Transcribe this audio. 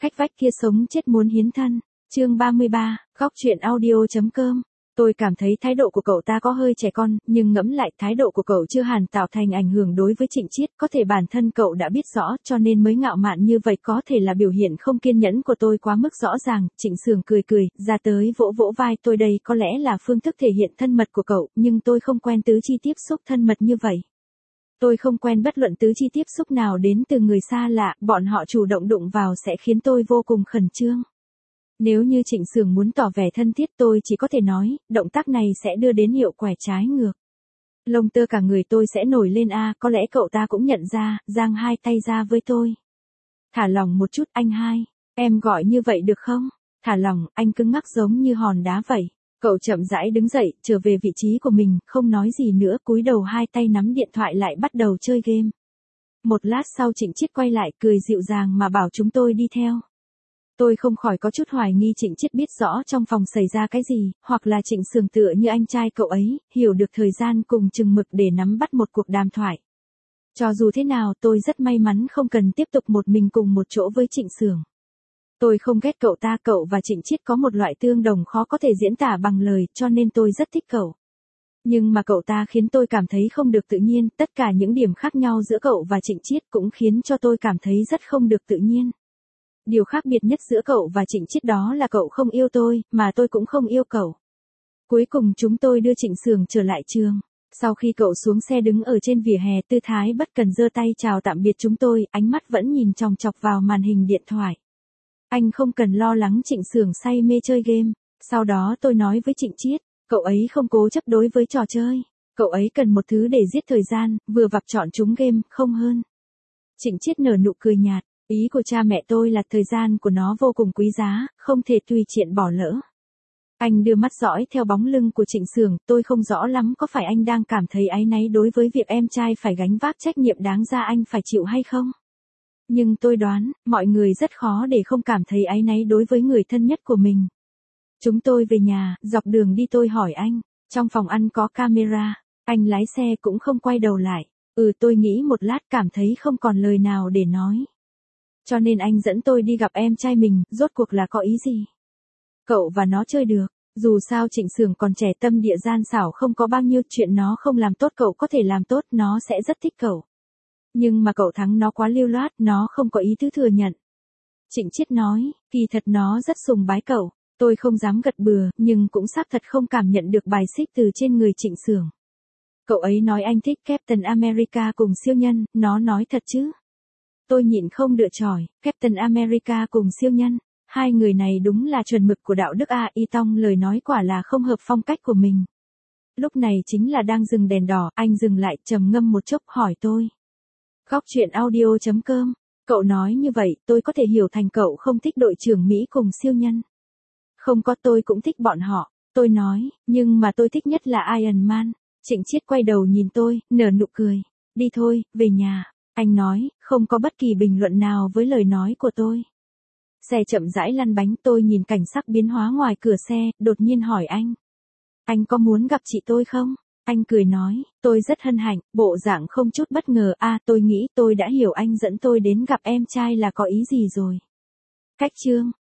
Cách vách kia sống chết muốn hiến thân. Chương 33, góc truyện audio.com. Tôi cảm thấy thái độ của cậu ta có hơi trẻ con, nhưng ngẫm lại thái độ của cậu chưa hẳn tạo thành ảnh hưởng đối với Trịnh Chiết, có thể bản thân cậu đã biết rõ cho nên mới ngạo mạn như vậy, có thể là biểu hiện không kiên nhẫn của tôi quá mức rõ ràng. Trịnh Sưởng cười cười, ra tới vỗ vỗ vai tôi, đây có lẽ là phương thức thể hiện thân mật của cậu, nhưng tôi không quen tứ chi tiếp xúc thân mật như vậy. Tôi không quen bất luận tứ chi tiếp xúc nào đến từ người xa lạ, bọn họ chủ động đụng vào sẽ khiến tôi vô cùng khẩn trương. Nếu như Trịnh Sưởng muốn tỏ vẻ thân thiết, tôi chỉ có thể nói, động tác này sẽ đưa đến hiệu quả trái ngược. Lông tơ cả người tôi sẽ nổi lên có lẽ cậu ta cũng nhận ra, giang hai tay ra với tôi. Thả lỏng một chút anh hai, em gọi như vậy được không? Thả lỏng, anh cứng ngắc giống như hòn đá vậy. Cậu chậm rãi đứng dậy, trở về vị trí của mình, không nói gì nữa, cúi đầu hai tay nắm điện thoại lại bắt đầu chơi game. Một lát sau Trịnh Chiết quay lại cười dịu dàng mà bảo chúng tôi đi theo. Tôi không khỏi có chút hoài nghi Trịnh Chiết biết rõ trong phòng xảy ra cái gì, hoặc là Trịnh Sưởng tựa như anh trai cậu ấy, hiểu được thời gian cùng chừng mực để nắm bắt một cuộc đàm thoại. Cho dù thế nào tôi rất may mắn không cần tiếp tục một mình cùng một chỗ với Trịnh Sưởng. Tôi không ghét cậu ta, cậu và Trịnh Chiết có một loại tương đồng khó có thể diễn tả bằng lời, cho nên tôi rất thích cậu. Nhưng mà cậu ta khiến tôi cảm thấy không được tự nhiên, tất cả những điểm khác nhau giữa cậu và Trịnh Chiết cũng khiến cho tôi cảm thấy rất không được tự nhiên. Điều khác biệt nhất giữa cậu và Trịnh Chiết đó là cậu không yêu tôi, mà tôi cũng không yêu cậu. Cuối cùng chúng tôi đưa Trịnh Sưởng trở lại trường. Sau khi cậu xuống xe đứng ở trên vỉa hè, tư thái bất cần giơ tay chào tạm biệt chúng tôi, ánh mắt vẫn nhìn chòng chọc vào màn hình điện thoại. Anh không cần lo lắng, Trịnh Sưởng say mê chơi game. Sau đó tôi nói với Trịnh Chiết, cậu ấy không cố chấp đối với trò chơi. Cậu ấy cần một thứ để giết thời gian, vừa vặn chọn chúng game, không hơn. Trịnh Chiết nở nụ cười nhạt. Ý của cha mẹ tôi là thời gian của nó vô cùng quý giá, không thể tùy tiện bỏ lỡ. Anh đưa mắt dõi theo bóng lưng của Trịnh Sưởng, tôi không rõ lắm có phải anh đang cảm thấy áy náy đối với việc em trai phải gánh vác trách nhiệm đáng ra anh phải chịu hay không? Nhưng tôi đoán, mọi người rất khó để không cảm thấy áy náy đối với người thân nhất của mình. Chúng tôi về nhà, dọc đường đi tôi hỏi anh, trong phòng ăn có camera, anh lái xe cũng không quay đầu lại. Tôi nghĩ một lát cảm thấy không còn lời nào để nói. Cho nên anh dẫn tôi đi gặp em trai mình, rốt cuộc là có ý gì? Cậu và nó chơi được, dù sao Trịnh Sưởng còn trẻ, tâm địa gian xảo, không có bao nhiêu chuyện nó không làm tốt cậu có thể làm tốt, nó sẽ rất thích cậu. Nhưng mà cậu thắng nó quá lưu loát, nó không có ý tứ thừa nhận. Trịnh Chiết nói, kỳ thật nó rất sùng bái cậu, tôi không dám gật bừa, nhưng cũng xác thật không cảm nhận được bài xích từ trên người Trịnh Sưởng. Cậu ấy nói anh thích Captain America cùng siêu nhân, nó nói thật chứ? Tôi nhịn không được chỏi, Captain America cùng siêu nhân, hai người này đúng là chuẩn mực của đạo đức Y Tong lời nói quả là không hợp phong cách của mình. Lúc này chính là đang dừng đèn đỏ, anh dừng lại, trầm ngâm một chốc hỏi tôi. Góc truyện audio.com, cậu nói như vậy, tôi có thể hiểu thành cậu không thích đội trưởng Mỹ cùng siêu nhân. Không có, tôi cũng thích bọn họ, tôi nói, nhưng mà tôi thích nhất là Iron Man. Trịnh Chiết quay đầu nhìn tôi, nở nụ cười. Đi thôi, về nhà. Anh nói, không có bất kỳ bình luận nào với lời nói của tôi. Xe chậm rãi lăn bánh, tôi nhìn cảnh sắc biến hóa ngoài cửa xe, đột nhiên hỏi anh. Anh có muốn gặp chị tôi không? Anh cười nói, tôi rất hân hạnh, bộ dạng không chút bất ngờ. Tôi nghĩ tôi đã hiểu anh dẫn tôi đến gặp em trai là có ý gì rồi. Cách chương.